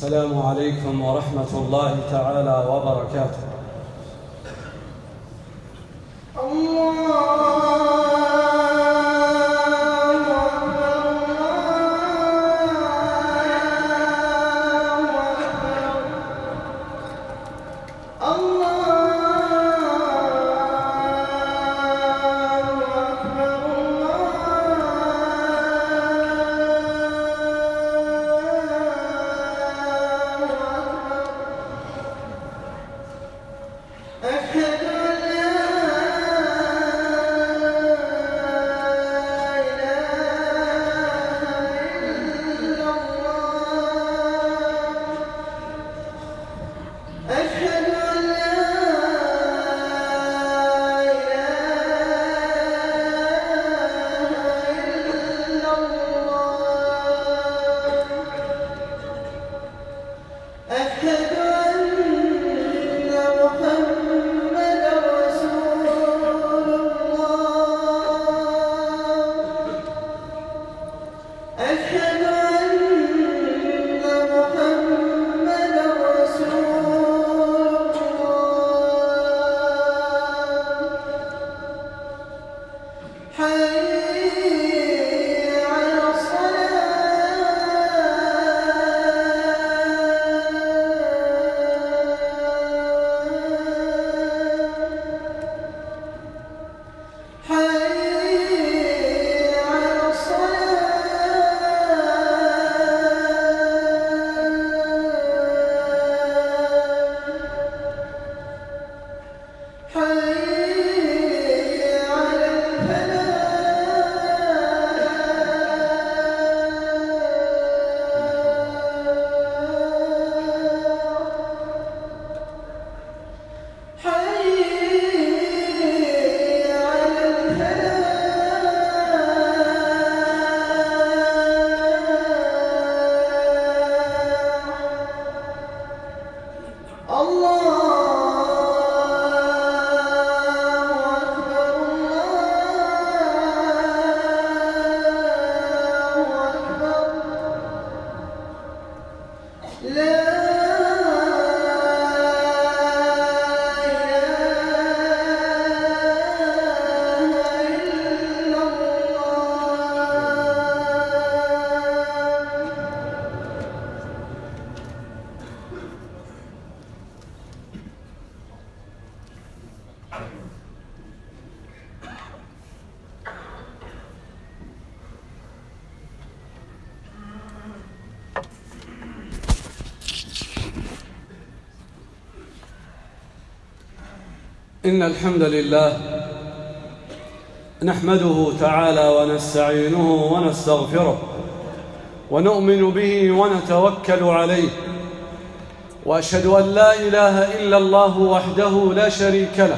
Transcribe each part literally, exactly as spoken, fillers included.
السلام عليكم ورحمة الله تعالى وبركاته. الله إن الحمد لله نحمده تعالى ونستعينه ونستغفره ونؤمن به ونتوكل عليه، وأشهد أن لا إله إلا الله وحده لا شريك له،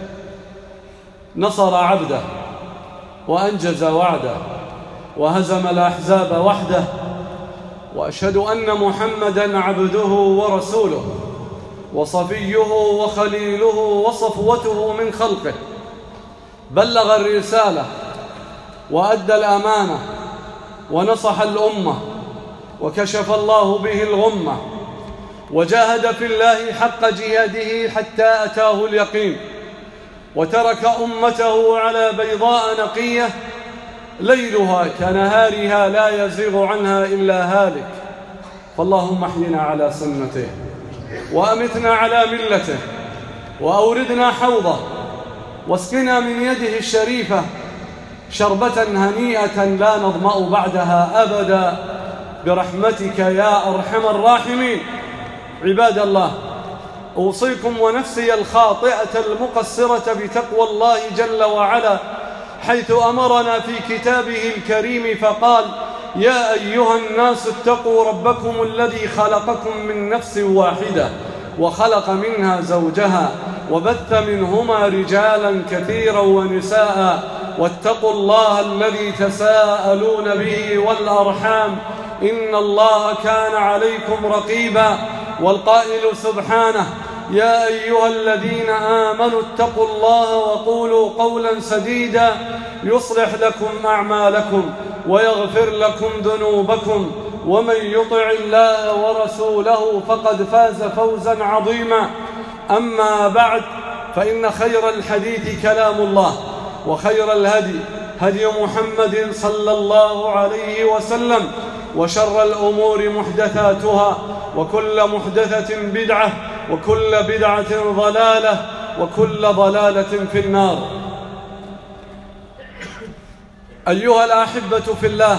نصر عبده وأنجز وعده وهزم الأحزاب وحده، وأشهد أن محمدًا عبده ورسوله وصفيه وخليله وصفوته من خلقه، بلغ الرسالة وأدى الأمانة ونصح الأمة وكشف الله به الغمة، وجاهد في الله حق جهاده حتى أتاه اليقين، وترك أمته على بيضاء نقية ليلها كنهارها لا يزيغ عنها إلا هالك. فاللهم احينا على سنته وأمتنا على ملته وأوردنا حوضه واسقنا من يده الشريفة شربة هنيئة لا نظمأ بعدها أبدا برحمتك يا أرحم الراحمين. عباد الله، أوصيكم ونفسي الخاطئة المقصرة بتقوى الله جل وعلا، حيث أمرنا في كتابه الكريم فقال: يا أيها الناس اتقوا ربكم الذي خلقكم من نفس واحدة وخلق منها زوجها وبث منهما رجالا كثيرا ونساء، واتقوا الله الذي تساءلون به والأرحام إن الله كان عليكم رقيبا. والقائل سبحانه: يا أيها الذين آمنوا اتقوا الله وقولوا قولا سديدا يصلح لكم أعمالكم ويغفر لكم ذنوبكم ومن يطع الله ورسوله فقد فاز فوزا عظيما. أما بعد، فإن خير الحديث كلام الله، وخير الهدي هدي محمد صلى الله عليه وسلم، وشر الأمور محدثاتها، وكل محدثة بدعة، وكل بدعة ضلالة، وكل ضلالة في النار. أيها الأحبة في الله،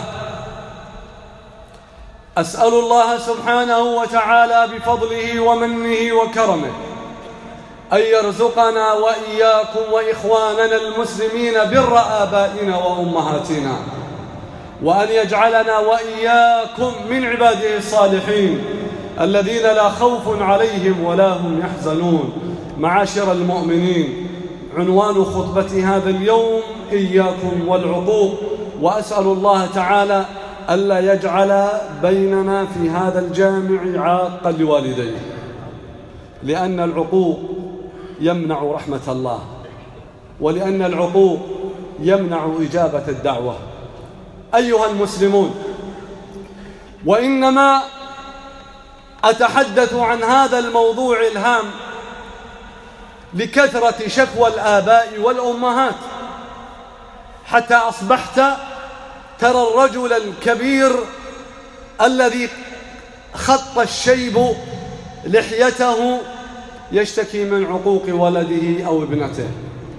أسأل الله سبحانه وتعالى بفضله ومنه وكرمه أن يرزقنا وإياكم وإخواننا المسلمين بر آبائنا وأمهاتنا، وأن يجعلنا وإياكم من عباده الصالحين الذين لا خوف عليهم ولا هم يحزنون. معاشر المؤمنين، عنوان خطبة هذا اليوم إياكم والعقوق، وأسأل الله تعالى ألا يجعل بيننا في هذا الجامع عاقا لوالديه، لأن العقوق يمنع رحمة الله، ولأن العقوق يمنع إجابة الدعوة. أيها المسلمون، وإنما أتحدث عن هذا الموضوع الهام لكثرة شكوى الآباء والأمهات، حتى أصبحت ترى الرجل الكبير الذي خط الشيب لحيته يشتكي من عقوق ولده أو ابنته،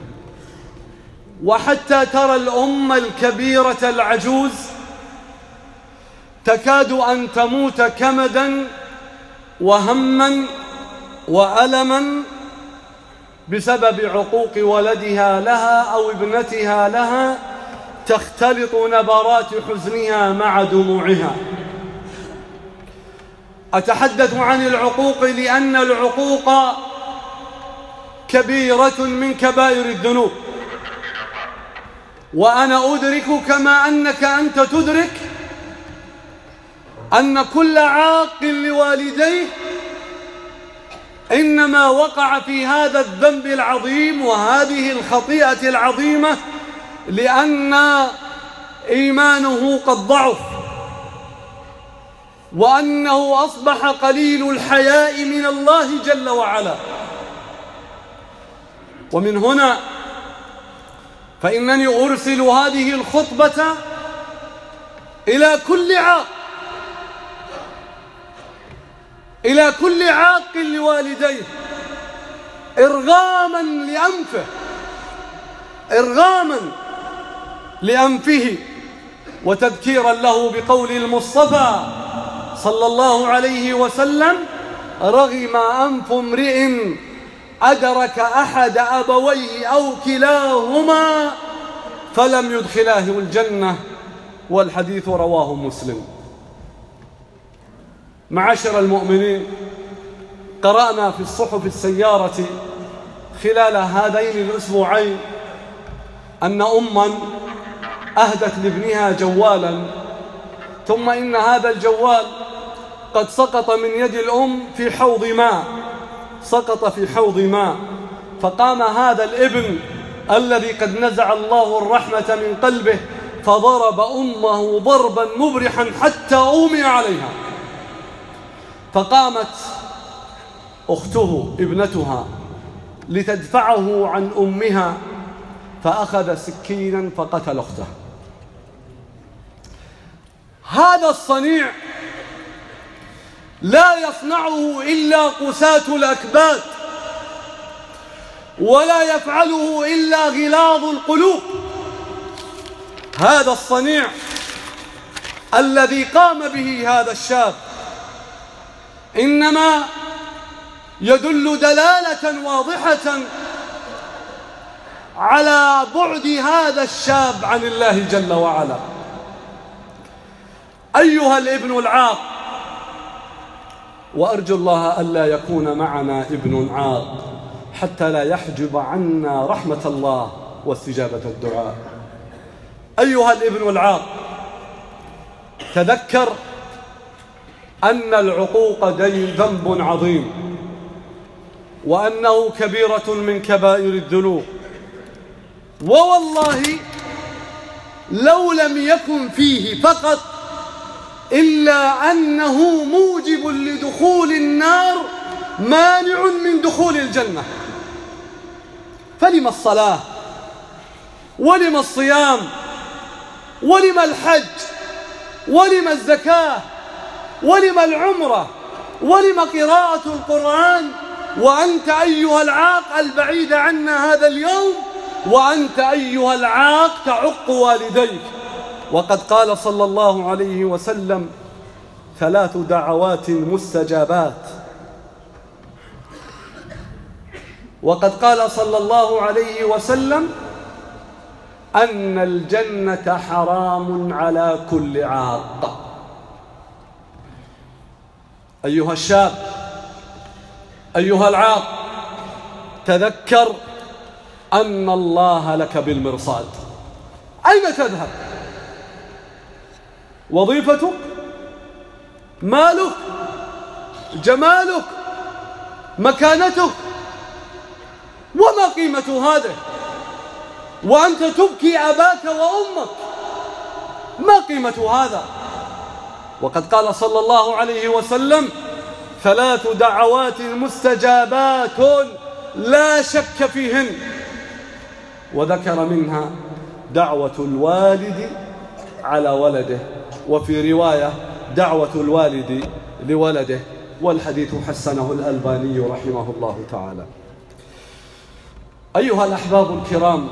وحتى ترى الأم الكبيرة العجوز تكاد أن تموت كمدا وهما وألما بسبب عقوق ولدها لها أو ابنتها لها، تختلط نبرات حزنها مع دموعها. أتحدث عن العقوق لأن العقوق كبيرة من كبائر الذنوب، وأنا أدرك كما أنك أنت تدرك أن كل عاق لوالديه إنما وقع في هذا الذنب العظيم وهذه الخطيئة العظيمة لأن إيمانه قد ضعف، وأنه أصبح قليل الحياء من الله جل وعلا. ومن هنا فإنني أرسل هذه الخطبة إلى كل عاق، إلى كل عاق لوالديه، إرغاما لأنفه، إرغاما لأنفه، وتذكيرا له بقول المصطفى صلى الله عليه وسلم: رغم أنف امرئ أدرك أحد أبويه أو كلاهما فلم يدخلاه الجنة، والحديث رواه مسلم. معاشر المؤمنين، قرأنا في الصحف السيارة خلال هذين الأسبوعين أن أماً أهدت لابنها جوالاً، ثم إن هذا الجوال قد سقط من يد الأم في حوض ماء، سقط في حوض ماء، فقام هذا الابن الذي قد نزع الله الرحمة من قلبه فضرب أمه ضرباً مبرحاً حتى أغمي عليها، فقامت أخته ابنتها لتدفعه عن أمها، فأخذ سكينا فقتل أخته. هذا الصنيع لا يصنعه إلا قساة الأكباد، ولا يفعله إلا غلاظ القلوب. هذا الصنيع الذي قام به هذا الشاب إنما يدل دلالة واضحة على بعد هذا الشاب عن الله جل وعلا. أيها الابن العاق، وأرجو الله ألا يكون معنا ابن عاق حتى لا يحجب عنا رحمة الله واستجابة الدعاء. أيها الابن العاق، تذكر أن العقوق ذنب عظيم، وأنه كبيرة من كبائر الذنوب، ووالله لو لم يكن فيه فقط إلا أنه موجب لدخول النار مانع من دخول الجنة. فلم الصلاة ولم الصيام ولم الحج ولم الزكاة ولم العمرة ولم قراءة القرآن وأنت أيها العاق البعيد عنا هذا اليوم، وأنت أيها العاق تعق والديك. وقد قال صلى الله عليه وسلم: ثلاث دعوات مستجابات. وقد قال صلى الله عليه وسلم: أن الجنة حرام على كل عاق. أيها الشاب، أيها العاق، تذكر أن الله لك بالمرصاد. أين تذهب؟ وظيفتك؟ مالك؟ جمالك؟ مكانتك؟ وما قيمة هذا وأنت تبكي أباك وأمك؟ ما قيمة هذا؟ وقد قال صلى الله عليه وسلم: ثلاث دعوات مستجابات لا شك فيهن. وذكر منها دعوة الوالد على ولده، وفي رواية دعوة الوالد لولده، والحديث حسنه الألباني رحمه الله تعالى. أيها الأحباب الكرام،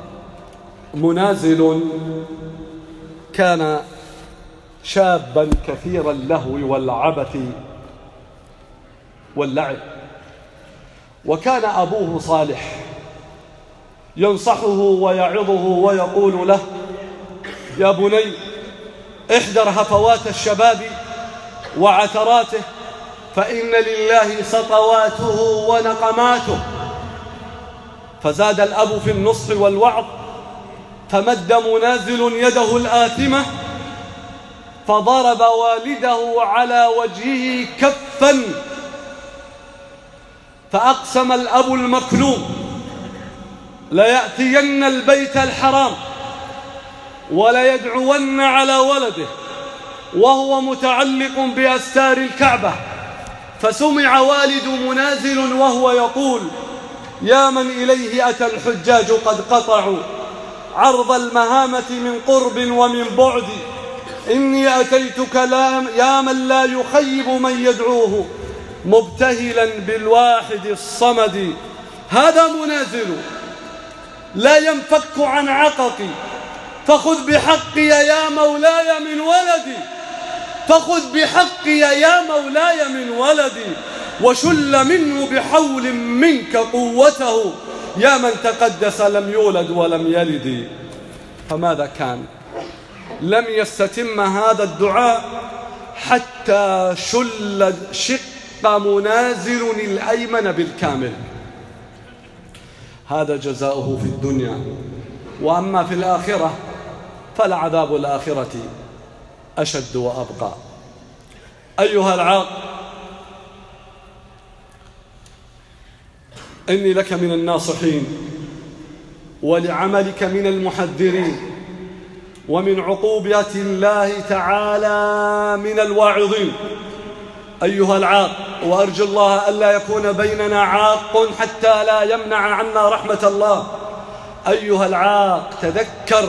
منازل كان شابا كثير اللهو والعبث واللعب، وكان أبوه صالح ينصحه ويعظه ويقول له: يا بني، احذر هفوات الشباب وعثراته، فإن لله سطواته ونقماته. فزاد الأب في النصح والوعظ، فمد منازل يده الآثمة فضرب والده على وجهه كفا، فأقسم الأب المكلوم: ليأتين البيت الحرام وليدعون على ولده وهو متعلق بأستار الكعبة. فسمع والد منازل وهو يقول: يا من إليه أتى الحجاج قد قطعوا عرض المهامة من قرب ومن بعد، إني أتيتك يا من لا يخيب من يدعوه مبتهلا بالواحد الصمد. هذا منازل لا ينفك عن عققي، فخذ بحقي يا مولاي من ولدي، فخذ بحقي يا مولاي من ولدي، وشل منه بحول منك قوته، يا من تقدس لم يولد ولم يلد. فماذا كان؟ لم يستتم هذا الدعاء حتى شل شق منازل الأيمن بالكامل. هذا جزاؤه في الدنيا، وأما في الآخرة فلعذاب الآخرة أشد وأبقى. أيها العاق، إني لك من الناصحين، ولعملك من المحذرين، ومن عقوبة الله تعالى من الواعظين. أيها العاق، وأرجو الله ألا يكون بيننا عاق حتى لا يمنع عنا رحمة الله. أيها العاق، تذكر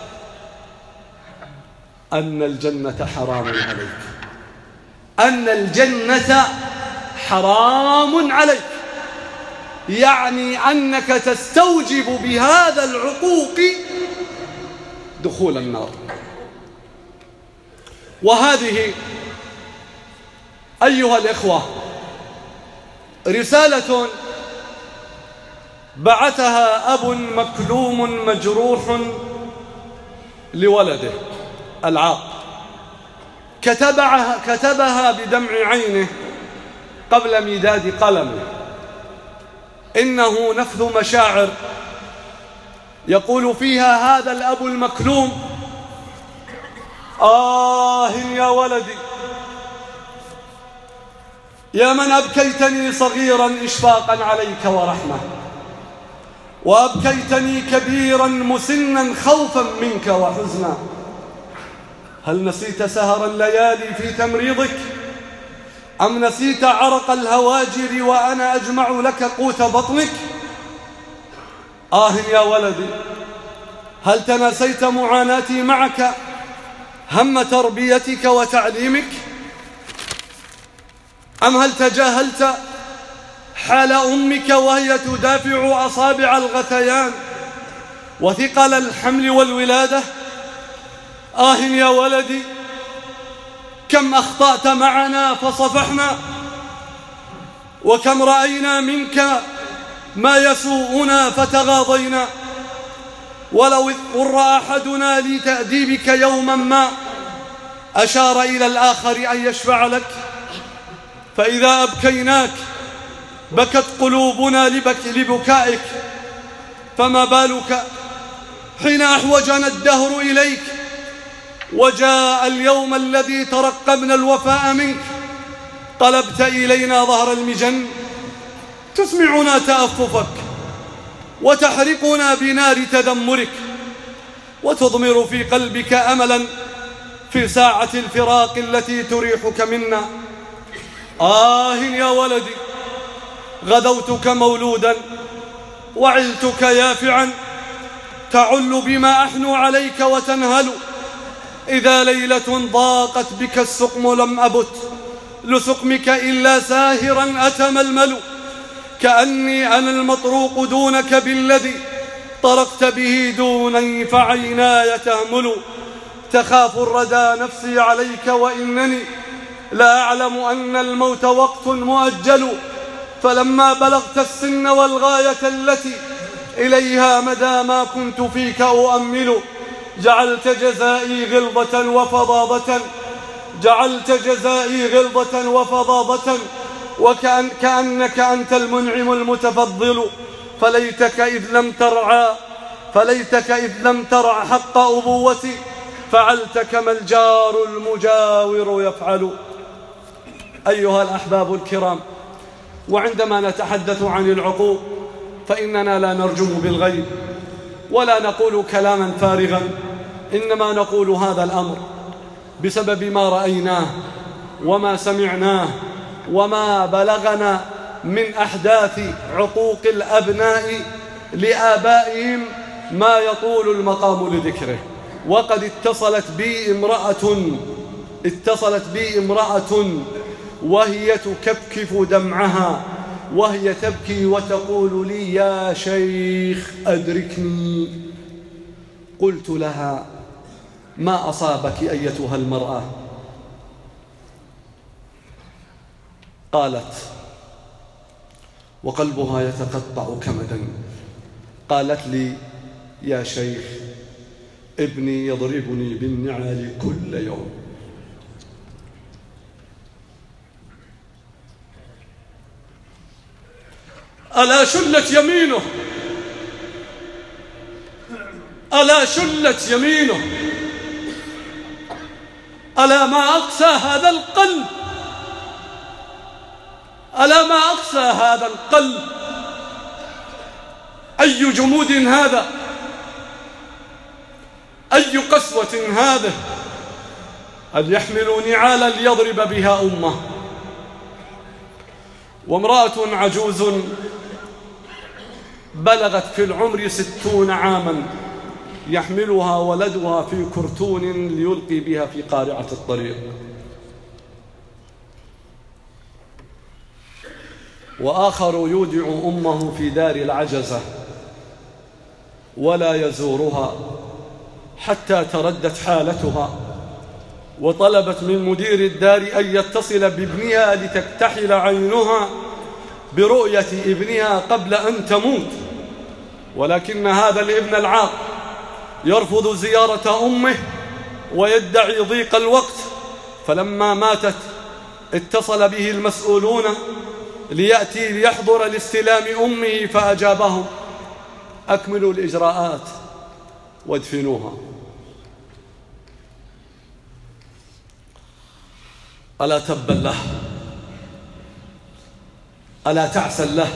أن الجنة حرام عليك، أن الجنة حرام عليك، يعني أنك تستوجب بهذا العقوق دخول النار. وهذه أيها الإخوة رسالة بعثها أب مكلوم مجروح لولده العاق، كتبها, كتبها بدمع عينه قبل ميداد قلمه. إنه نفذ مشاعر يقول فيها هذا الأب المكلوم: آه يا ولدي، يا من أبكيتني صغيرا إشفاقا عليك ورحمة، وأبكيتني كبيرا مسنا خوفا منك وحزنا. هل نسيت سهر الليالي في تمريضك؟ أم نسيت عرق الهواجر وأنا أجمع لك قوت بطنك؟ آه يا ولدي، هل تناسيت معاناتي معك هم تربيتك وتعليمك؟ أم هل تجاهلت حال أمك وهي تدافع أصابع الغثيان وثقل الحمل والولادة؟ آه يا ولدي، كم أخطأت معنا فصفحنا، وكم رأينا منك ما يسوءنا فتغاضينا. ولو اضطر أحدنا لتأديبك يوما ما أشار إلى الآخر أن يشفع لك، فإذا أبكيناك بكت قلوبنا لبك لبكائك، فما بالك حين أحوجنا الدهر إليك وجاء اليوم الذي ترقبنا الوفاء منك قلبت إلينا ظهر المجن، تسمعنا تأففك وتحرقنا بنار تذمرك، وتضمر في قلبك أملا في ساعة الفراق التي تريحك منا. آه يا ولدي، غدوتك مولودا وعلتك يافعا، تعل بما أحنو عليك وتنهل. إذا ليلة ضاقت بك السقم لم أبت لسقمك إلا ساهرا أتململ، كأني أنا المطروق دونك بالذي طرقت به دوني فعيناي تهمل. تخاف الردى نفسي عليك وإنني لا أعلم أن الموت وقت مؤجل، فلما بلغت السن والغاية التي إليها مدى ما كنت فيك أؤمل، جعلت جزائي غلظة وفظاظة جعلت جزائي غلظة وفظاظة وكأن كأنك أنت المنعم المتفضل. فليتك إذ لم ترعى فليتك إذ لم ترع حق أبوتي، فعلت كما الجار المجاور يفعل. أيها الأحباب الكرام، وعندما نتحدث عن العقوق فإننا لا نرجم بالغيب ولا نقول كلاما فارغا، إنما نقول هذا الأمر بسبب ما رأيناه وما سمعناه وما بلغنا من أحداث عقوق الأبناء لآبائهم ما يطول المقام لذكره. وقد اتصلت بي امرأة اتصلت بي امرأة وهي تكفكف دمعها وهي تبكي وتقول لي: يا شيخ أدركني. قلت لها: ما أصابك أيتها المرأة؟ قالت وقلبها يتقطع كمدا، قالت لي: يا شيخ ابني يضربني بالنعال كل يوم. ألا شلت يمينه ألا شلت يمينه ألا ما أقسى هذا القلب ألا ما أقسى هذا القلب أي جمود هذا، أي قسوة هذا. هل يحمل نعالا ليضرب بها أمه؟ وامرأة عجوز بلغت في العمر ستون عاما يحملها ولدها في كرتون ليلقي بها في قارعة الطريق. وآخر يودع أمه في دار العجزة ولا يزورها حتى تردت حالتها، وطلبت من مدير الدار أن يتصل بابنها لتكتحل عينها برؤية ابنها قبل أن تموت، ولكن هذا الابن العاق يرفض زيارة أمه ويدعي ضيق الوقت. فلما ماتت اتصل به المسؤولون ليأتي ليحضر لاستلام أمه، فأجابهم: أكملوا الإجراءات وادفنوها. ألا تبا له، ألا تعسا له،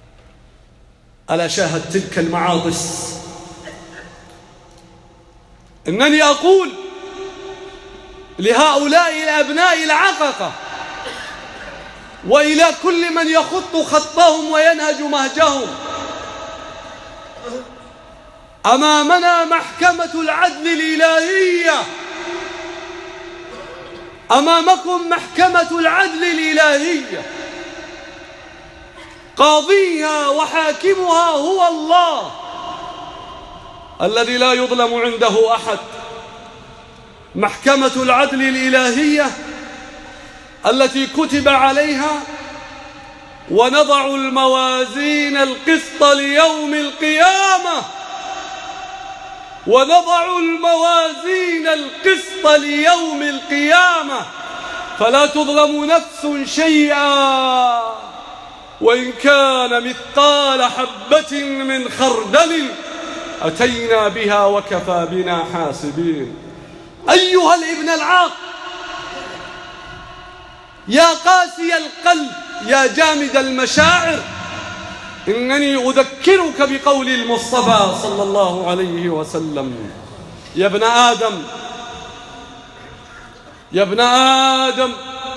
ألا شاهد تلك المعاطس إنني أقول لهؤلاء الأبناء العققة وإلى كل من يخط خطهم وينهج مهجهم: أمامنا محكمة العدل الإلهية، أمامكم محكمة العدل الإلهية، قاضيها وحاكمها هو الله الذي لا يظلم عنده أحد. محكمة العدل الإلهية التي كتب عليها: ونضع الموازين القسط ليوم القيامة، ونضع الموازين القسط ليوم القيامة فلا تظلم نفس شيئا وإن كان مثقال حبة من خردل أتينا بها وكفى بنا حاسبين. أيها الابن العاق، يا قاسي القلب، يا جامد المشاعر، إنني أذكرك بقول المصطفى صلى الله عليه وسلم: يا ابن آدم، يا ابن آدم،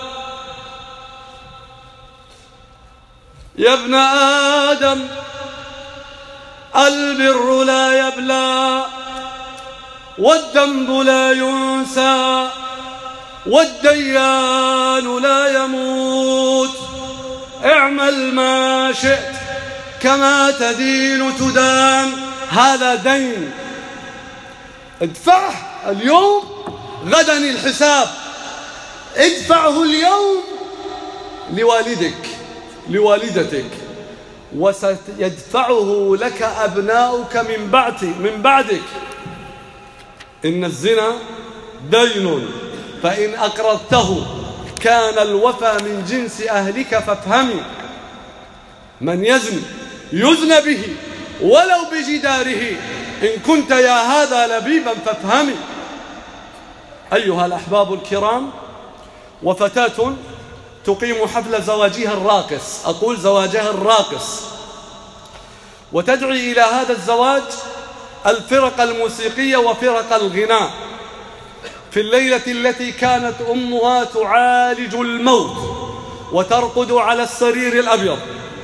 يا ابن آدم، البر لا يبلى والذنب لا ينسى والديان لا يموت. اعمل ما شئت كما تدين تدان. هذا دين، ادفعه اليوم غدا الحساب. ادفعه اليوم لوالدك لوالدتك، وسيدفعه لك أبناؤك من بعد من بعدك. إن الزنا دين، فإن أقرضته كان الوفى من جنس أهلك فافهمي: من يزني يزنى به ولو بجداره، إن كنت يا هذا لبيبا فافهمي. أيها الأحباب الكرام، وفتاة تقيم حفل زواجها الراقص، أقول زواجها الراقص، وتدعي إلى هذا الزواج الفرق الموسيقية وفرق الغناء في الليلة التي كانت أمها تعالج الموت وترقد على السرير الأبيض،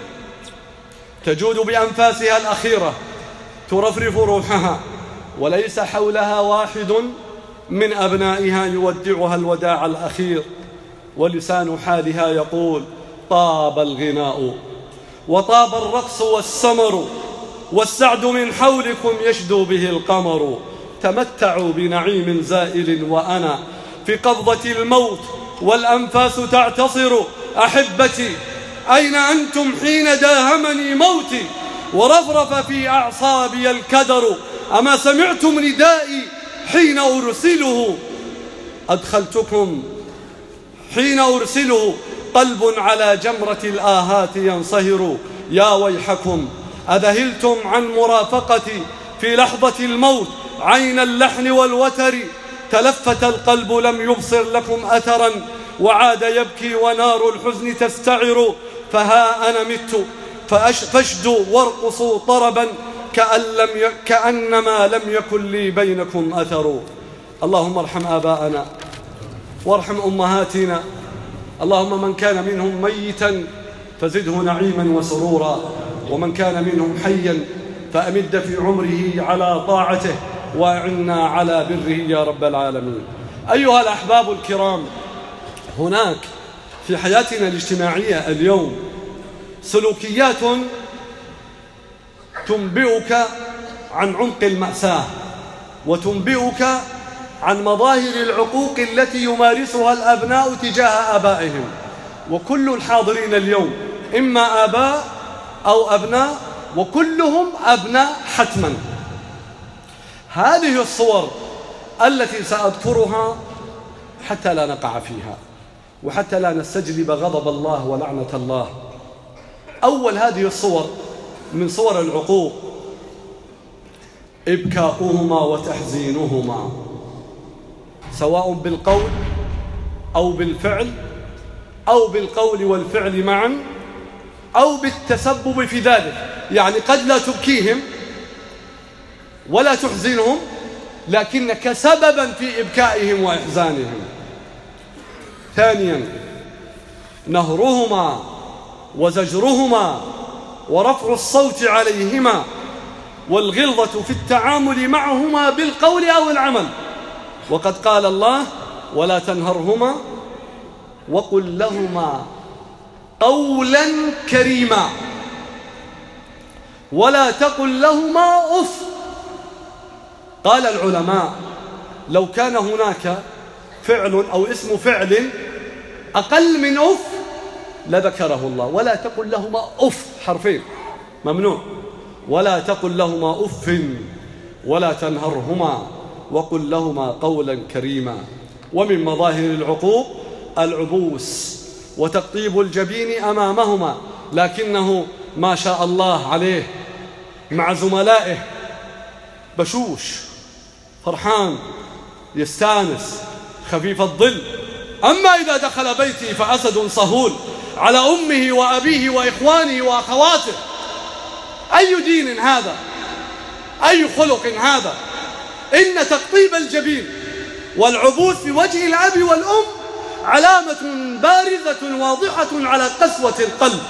تجود بأنفاسها الأخيرة، ترفرف روحها، وليس حولها واحد من أبنائها يودعها الوداع الأخير، ولسان حالها يقول: طاب الغناء وطاب الرقص والسمر، والسعد من حولكم يشدو به القمر. تمتعوا بنعيم زائل وأنا في قبضة الموت والأنفاس تعتصر. أحبتي، أين أنتم حين داهمني موتي ورفرف في أعصابي الكدر؟ أما سمعتم ندائي حين أرسله؟ أدخلتكم حين أرسله قلب على جمرة الآهات ينصهر. يا ويحكم، أذهلتم عن مرافقتي في لحظة الموت عين اللحن والوتر؟ تلفت القلب لم يبصر لكم أثرا، وعاد يبكي ونار الحزن تستعر. فها أنا مت فاشدوا وارقصوا طربا كأن لم ي... كأنما لم يكن لي بينكم أثر. اللهم ارحم آباءنا وارحم أمهاتنا، اللهم من كان منهم ميتا فزده نعيما وسرورا، ومن كان منهم حيا فأمد في عمره على طاعته وأعنا على بره يا رب العالمين. أيها الأحباب الكرام، هناك في حياتنا الاجتماعية اليوم سلوكيات تنبئك عن عمق المأساة، وتنبئك عن مظاهر العقوق التي يمارسها الأبناء تجاه آبائهم. وكل الحاضرين اليوم إما آباء أو أبناء، وكلهم أبناء حتما. هذه الصور التي سأذكرها حتى لا نقع فيها، وحتى لا نستجلب غضب الله ولعنة الله. أول هذه الصور من صور العقوق إبكاؤهما وتحزينهما، سواء بالقول أو بالفعل، أو بالقول والفعل معا، أو بالتسبب في ذلك. يعني قد لا تبكيهم ولا تحزنهم، لكنك سببا في إبكائهم وإحزانهم. ثانيا نهرهما وزجرهما ورفع الصوت عليهما والغلظة في التعامل معهما بالقول أو العمل. وقد قال الله: ولا تنهرهما وقل لهما قولا كريما ولا تقل لهما أف. قال العلماء: لو كان هناك فعل أو اسم فعل أقل من أف لذكره الله. ولا تقل لهما أف، حرفين ممنوع. ولا تقل لهما أف ولا تنهرهما وقل لهما قولا كريما. ومن مظاهر العقوق العبوس وتقطيب الجبين أمامهما، لكنه ما شاء الله عليه مع زملائه بشوش فرحان يستانس خفيف الظل. أما إذا دخل بيتي فأسد صهول على أمه وأبيه وإخوانه وأخواته. أي دين هذا؟ أي خلق هذا؟ إن تقطيب الجبين والعبوس في وجه الأب والأم علامة بارزة واضحة على قسوة القلب.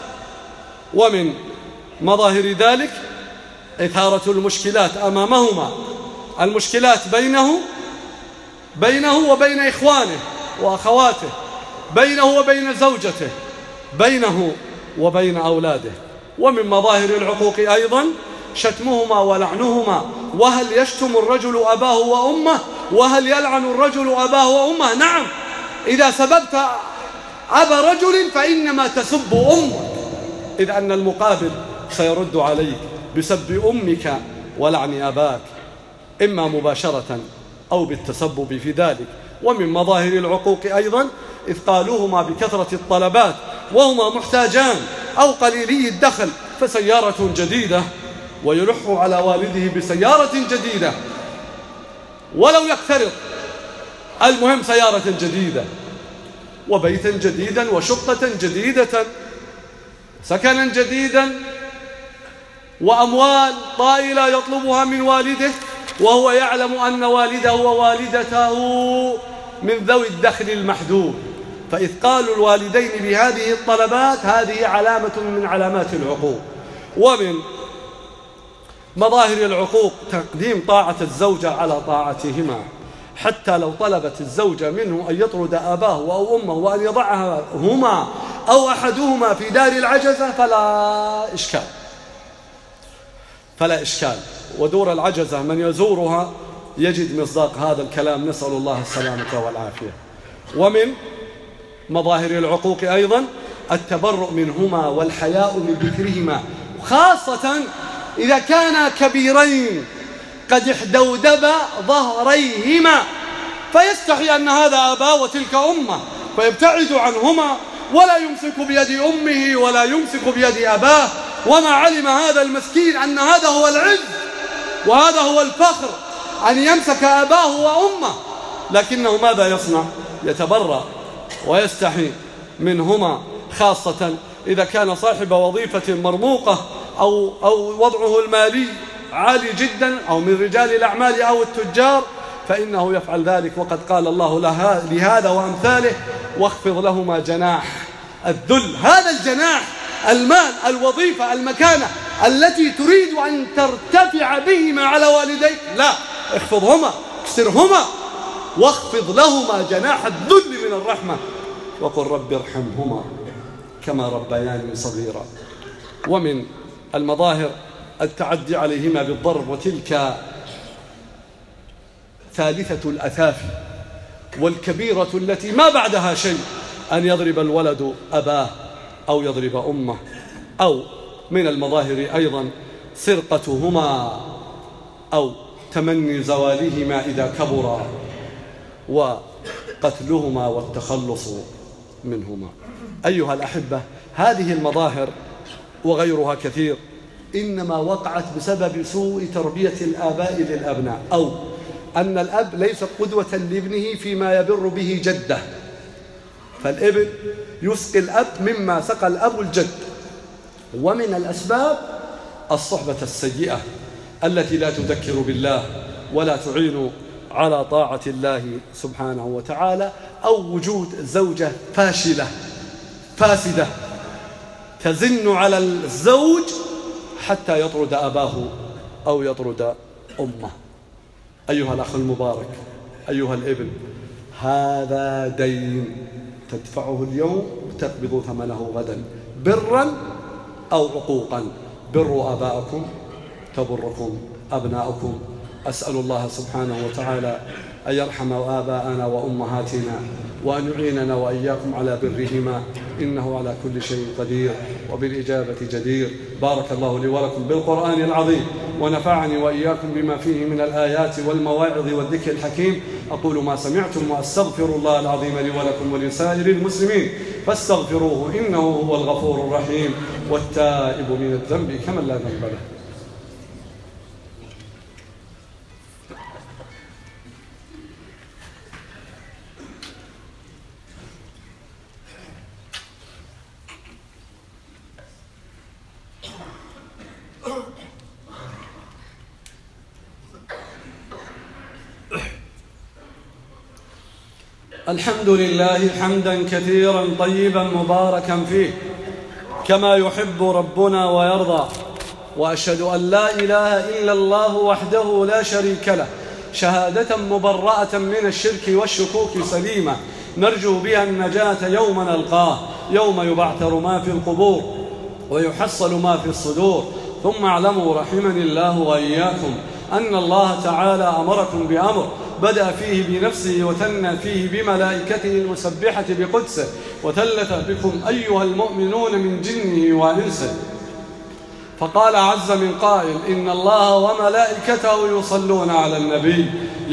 ومن مظاهر ذلك إثارة المشكلات أمامهما، المشكلات بينه بينه وبين إخوانه وأخواته، بينه وبين زوجته، بينه وبين أولاده. ومن مظاهر العقوق أيضا شتمهما ولعنهما. وهل يشتم الرجل أباه وأمه؟ وهل يلعن الرجل أباه وأمه؟ نعم، إذا سببت أبا رجل فإنما تسب أمك، إذ أن المقابل سيرد عليك بسب أمك ولعن أباك، إما مباشرة أو بالتسبب في ذلك. ومن مظاهر العقوق أيضا إثقالهما بكثرة الطلبات وهما محتاجان أو قليلي الدخل، فسيارة جديدة ويلح على والده بسيارة جديدة ولو يقترض، المهم سيارة جديدة وبيتا جديدا وشقة جديدة سكنا جديدا وأموال طائلة يطلبها من والده، وهو يعلم أن والده ووالدته من ذوي الدخل المحدود. فإثقال الوالدين بهذه الطلبات هذه علامة من علامات العقوق. ومن مظاهر العقوق تقديم طاعة الزوجة على طاعتهما، حتى لو طلبت الزوجة منه أن يطرد أباه أو أمه وأن يضعها هما أو أحدهما في دار العجزة فلا إشكال فلا إشكال ودور العجزة من يزورها يجد مصداق هذا الكلام، نسأل الله السلامة والعافية. ومن مظاهر العقوق أيضا التبرؤ منهما والحياء من ذكرهما، خاصة إذا كانا كبيرين قد احدودب ظهريهما، فيستحي أن هذا أباه وتلك أمه فيبتعد عنهما ولا يمسك بيد أمه ولا يمسك بيد أباه، وما علم هذا المسكين أن هذا هو العز وهذا هو الفخر أن يمسك أباه وأمه، لكنه ماذا يصنع؟ يتبرأ ويستحي منهما، خاصة إذا كان صاحب وظيفة مرموقة أو, أو وضعه المالي عالي جدا أو من رجال الأعمال أو التجار، فإنه يفعل ذلك. وقد قال الله لهذا وأمثاله: واخفض لهما جناح الذل. هذا الجناح المال، الوظيفة، المكانة التي تريد أن ترتفع بهما على والديك، لا، اخفضهما اكسرهما واخفض لهما جناح الذل من الرحمة وقل رب ارحمهما كما ربياني صغيرا. ومن المظاهر التعدي عليهما بالضرب، وتلك ثالثة الأثافي والكبيرة التي ما بعدها شيء، أن يضرب الولد أباه أو يضرب أمه. أو من المظاهر أيضا سرقتهما أو تمني زوالهما إذا كبرا، وقتلهما والتخلص منهما. أيها الأحبة، هذه المظاهر وغيرها كثير إنما وقعت بسبب سوء تربية الآباء للأبناء، أو أن الأب ليس قدوة لابنه فيما يبر به جده، فالابن يسقي الأب مما سقى الأب الجد. ومن الأسباب الصحبة السيئة التي لا تذكر بالله ولا تعينوا على طاعة الله سبحانه وتعالى، أو وجود زوجة فاشلة فاسدة تزن على الزوج حتى يطرد أباه أو يطرد أمه. أيها الأخ المبارك، أيها الابن، هذا دين تدفعه اليوم تقبض ثمنه غدا، برا أو عقوقا. بروا آباءكم تبركم أبناؤكم. أسأل الله سبحانه وتعالى أن يرحم آباءنا وأمهاتنا وأن يعيننا وإياكم على برهما، إنه على كل شيء قدير وبالإجابة جدير. بارك الله لي ولكم بالقرآن العظيم، ونفعني وإياكم بما فيه من الآيات والمواعظ والذكر الحكيم. أقول ما سمعتم وأستغفر الله العظيم لي ولكم ولسائر المسلمين فاستغفروه إنه هو الغفور الرحيم، والتائب من الذنب كمن لا ذنب له. الحمد لله حمدا كثيرا طيبا مباركا فيه كما يحب ربنا ويرضى، وأشهد أن لا إله إلا الله وحده لا شريك له شهادة مبرأة من الشرك والشكوك سليمة نرجو بها النجاة يوم نلقاه، يوم يبعثر ما في القبور ويحصل ما في الصدور. ثم اعلموا رحمني الله وإياكم أن الله تعالى أمركم بأمر بدأ فيه بنفسه وثنى فيه بملائكته المسبحة بقدسه، وثلث بكم أيها المؤمنون من جنه وإنسه، فقال عز من قائل: إن الله وملائكته يصلون على النبي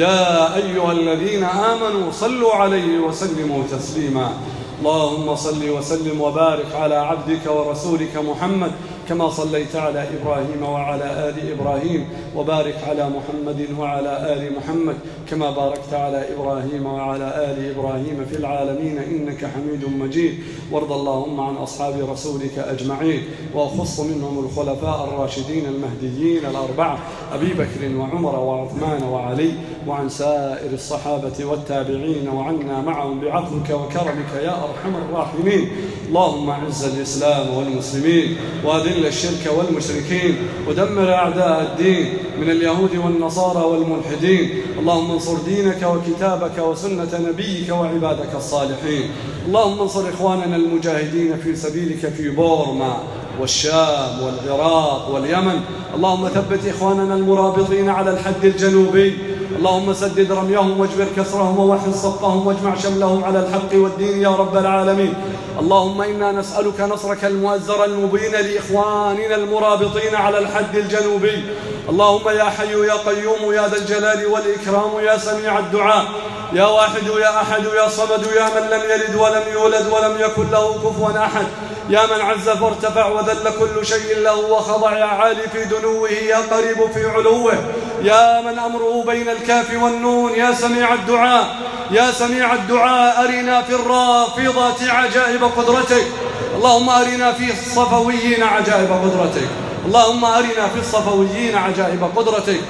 يا أيها الذين آمنوا صلوا عليه وسلموا تسليما. اللهم صل وسلم وبارك على عبدك ورسولك محمد كما صليت على إبراهيم وعلى آل إبراهيم، وبارك على محمد وعلى آل محمد كما باركت على إبراهيم وعلى آل إبراهيم في العالمين إنك حميد مجيد. وارض اللهم عن أصحاب رسولك أجمعين، وأخص منهم الخلفاء الراشدين المهديين الأربعة أبي بكر وعمر وعثمان وعلي، وعن سائر الصحابة والتابعين، وعنا معهم بعفوك وكرمك يا أرحم الراحمين. اللهم أعز الإسلام والمسلمين، وأذل الشرك والمشركين، ودمر أعداء الدين من اليهود والنصارى والملحدين. اللهم انصر دينك وكتابك وسنة نبيك وعبادك الصالحين. اللهم انصر إخواننا المجاهدين في سبيلك في بورما والشام والعراق واليمن. اللهم ثبت إخواننا المرابطين على الحد الجنوبي. اللهم سدد رميهم واجبر كسرهم ووحد صفهم واجمع شملهم على الحق والدين يا رب العالمين. اللهم إنا نسألك نصرك المؤزر المبين لإخواننا المرابطين على الحد الجنوبي. اللهم يا حي يا قيوم يا ذا الجلال والإكرام يا سميع الدعاء يا واحد يا أحد يا صمد يا من لم يلد ولم يولد ولم يكن له كفوا أحد، يا من عز فارتفع وذل كل شيء له وخضع، يا عالي في دنوه يا قريب في علوه، يا من أمره بين الكاف والنون، يا سميع الدعاء يا سميع الدعاء. أرنا في الرافضات عجائب قدرتك، اللهم أرنا في الصفويين عجائب قدرتك، اللهم أرنا في الصفويين عجائب قدرتك.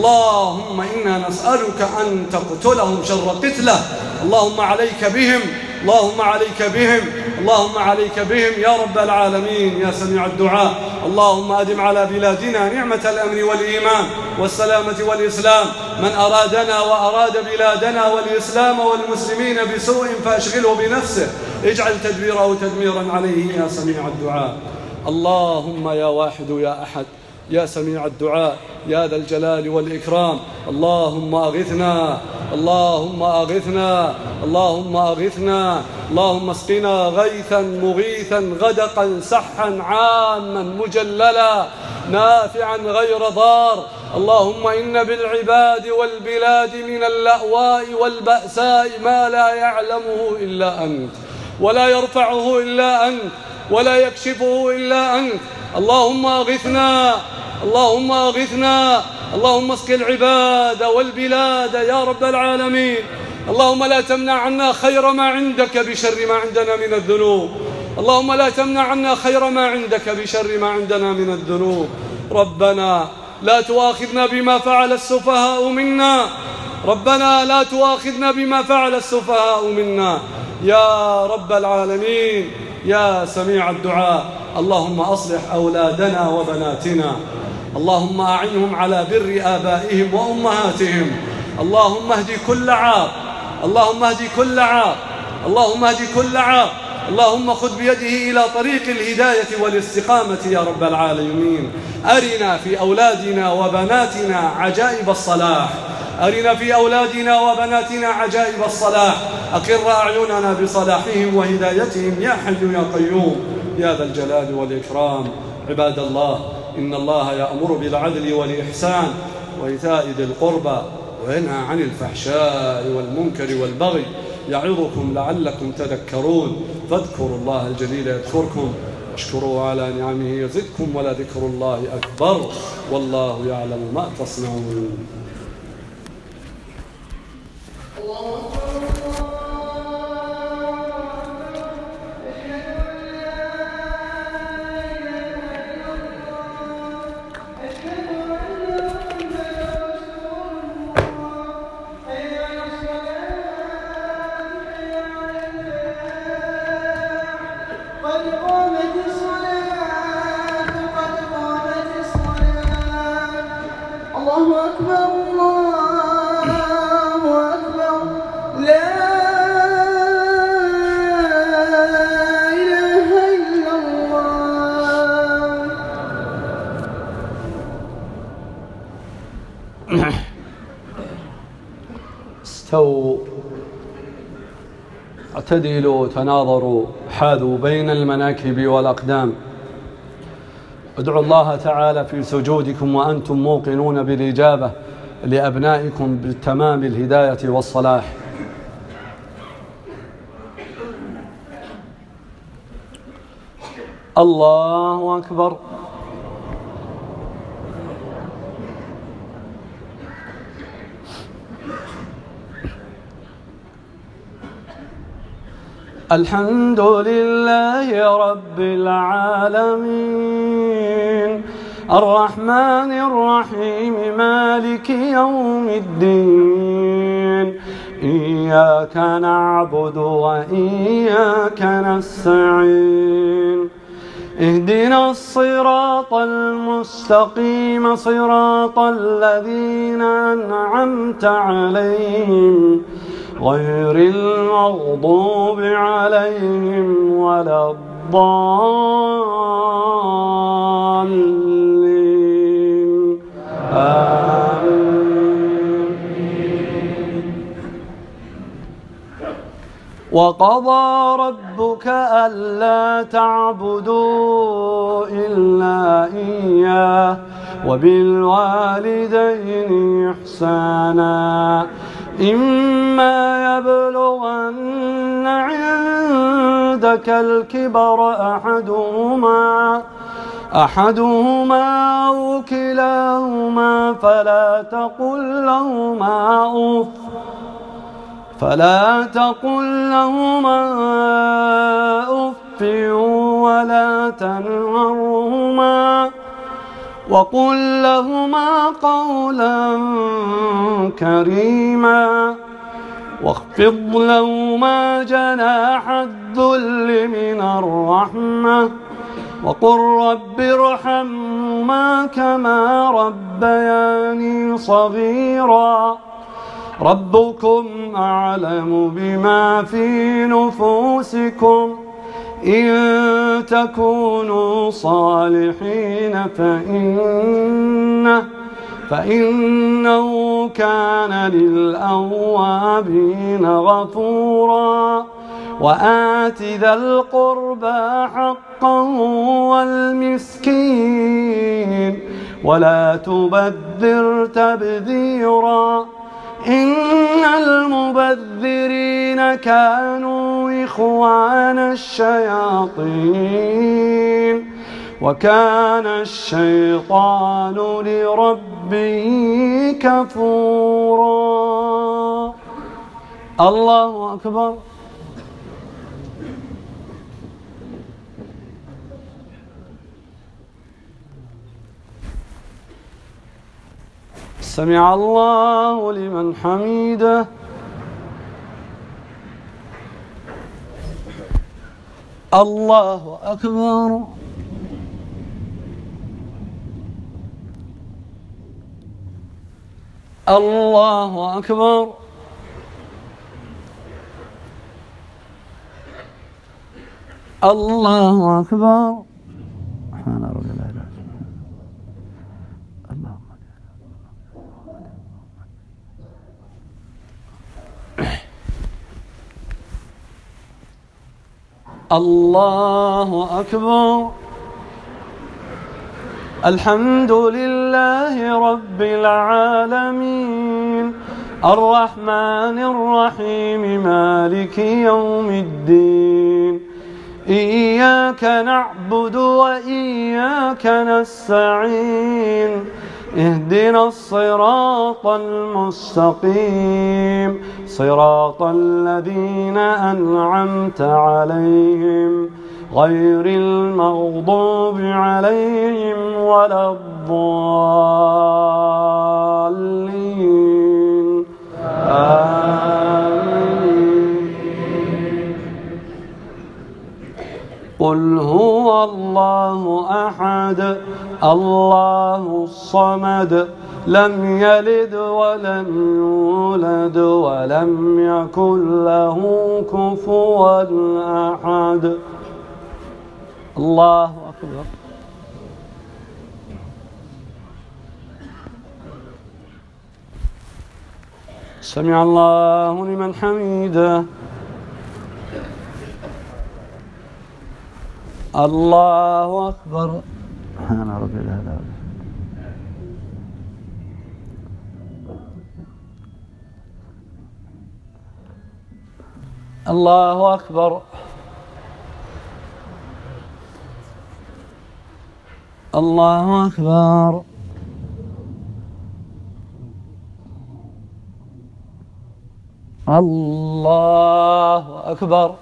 اللهم إنا نسألك أن تقتلهم شر قتله. اللهم عليك بهم، اللهم عليك بهم، اللهم عليك بهم يا رب العالمين يا سميع الدعاء. اللهم أدم على بلادنا نعمة الأمن والإيمان والسلامة والإسلام. من أرادنا وأراد بلادنا والإسلام والمسلمين بسوء فأشغله بنفسه، اجعل تدبيره تدميرا عليه يا سميع الدعاء. اللهم يا واحد يا أحد يا سميع الدعاء يا ذا الجلال والإكرام، اللهم أغثنا، اللهم أغثنا، اللهم أغثنا، اللهم اسقنا غيثا مغيثا غدقا سحا عاما مجللا نافعا غير ضار. اللهم إن بالعباد والبلاد من اللأواء والبأساء ما لا يعلمه إلا أنت، ولا يرفعه إلا أنت، ولا يكشفه إلا أنت. اللهم أغثنا، اللهم أغثنا، اللهم اسق العباد والبلاد يا رب العالمين. اللهم لا تمنع عنا خير ما عندك بشر ما عندنا من الذنوب، اللهم لا تمنع عنا خير ما عندك بشر ما عندنا من الذنوب. ربنا لا تؤاخذنا بما فعل السفهاء منا، ربنا لا تؤاخذنا بما فعل السفهاء منا يا رب العالمين يا سميع الدعاء. اللهم أصلح أولادنا وبناتنا، اللهم أعنهم على بر آبائهم وأمهاتهم، اللهم اهد كل عاق، اللهم اهد كل عاق، اللهم اهد كل عاق، اللهم خذ بيده إلى طريق الهداية والاستقامة يا رب العالمين. أرنا في أولادنا وبناتنا عجائب الصلاح، أرنا في أولادنا وبناتنا عجائب الصلاح، أقر أعيننا بصلاحهم وهدايتهم يا حي يا قيوم يا ذا الجلال والإكرام. عباد الله، إن الله يأمر بالعدل والإحسان وإيتاء ذي القربى وينهى عن الفحشاء والمنكر والبغي يعظكم لعلكم تذكرون. فاذكروا الله الجليل يذكركم واشكروه على نعمه يزدكم ولذكر الله أكبر والله يعلم ما تصنعون. الله أكبر الله أكبر لا إله إلا الله. استووا اعتدلوا تناظروا حاذوا بين المناكب والأقدام. ادعوا الله تعالى في سجودكم وأنتم موقنون بالإجابة لأبنائكم بالتمام الهداية والصلاح. الله أكبر. الحمد لله رب العالمين الرحمن الرحيم مالك يوم الدين إياك نعبد وإياك نستعين اهدنا الصراط المستقيم صراط الذين أنعمت عليهم غير المغضوب عليهم ولا الضالين آمين. وقضى ربك ألا تعبدوا إلا إياه وبالوالدين إحسانا إما يبلغن عندك الكبر أحدهما أحدهما أو كلاهما فلا تقل لهما أف فلا تقل لهما أف ولا تنهرهما وقل لهما قولا كريما واخفض لهما جناح الذل من الرحمة وقل رب ارحمهما كما ربياني صغيرا ربكم أعلم بما في نفوسكم إن تكونوا صالحين فإنه, فإنه كان للأوابين غفورا وآت ذا القربى حقه والمسكين ولا تبذر تبذيرا إن المبذرين كانوا إخوان الشياطين وكان الشيطان لربه كفورا. الله أكبر. سمع الله لمن حميده. الله أكبر. الله أكبر. الله أكبر. سبحان ربي الأعلى. اللهم الله أكبر. الحمد لله رب العالمين الرحمن الرحيم مالك يوم الدين إياك نعبد وإياك نستعين اهدنا الصراط المستقيم صراط الذين أنعمت عليهم غير المغضوب عليهم ولا الضالين آمين. قل هو الله أحد الله الصمد لم يلد ولم يولد ولم يكن له كفوا أحد. الله أكبر. سمع الله لمن حميده. الله أكبر. سبحان ربي الأعلى. الله أكبر. الله أكبر. الله أكبر.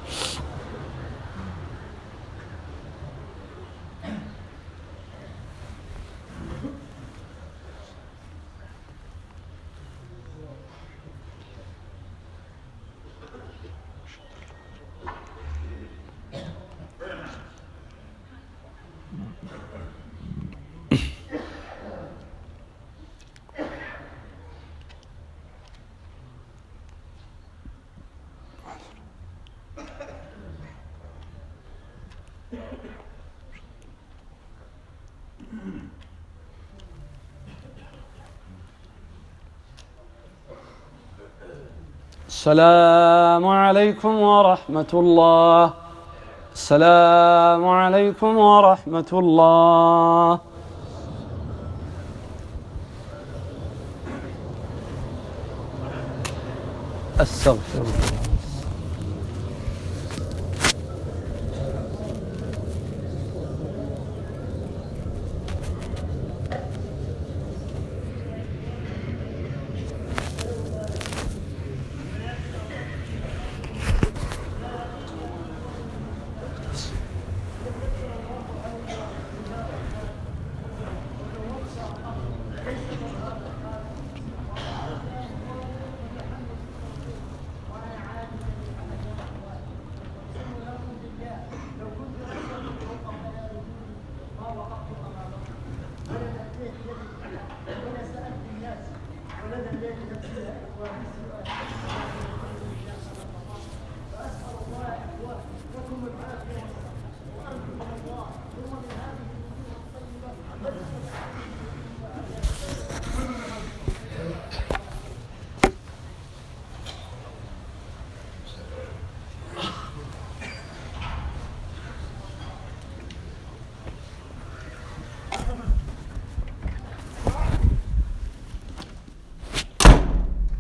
السلام عليكم ورحمة الله. السلام عليكم ورحمة الله. استغفر الله.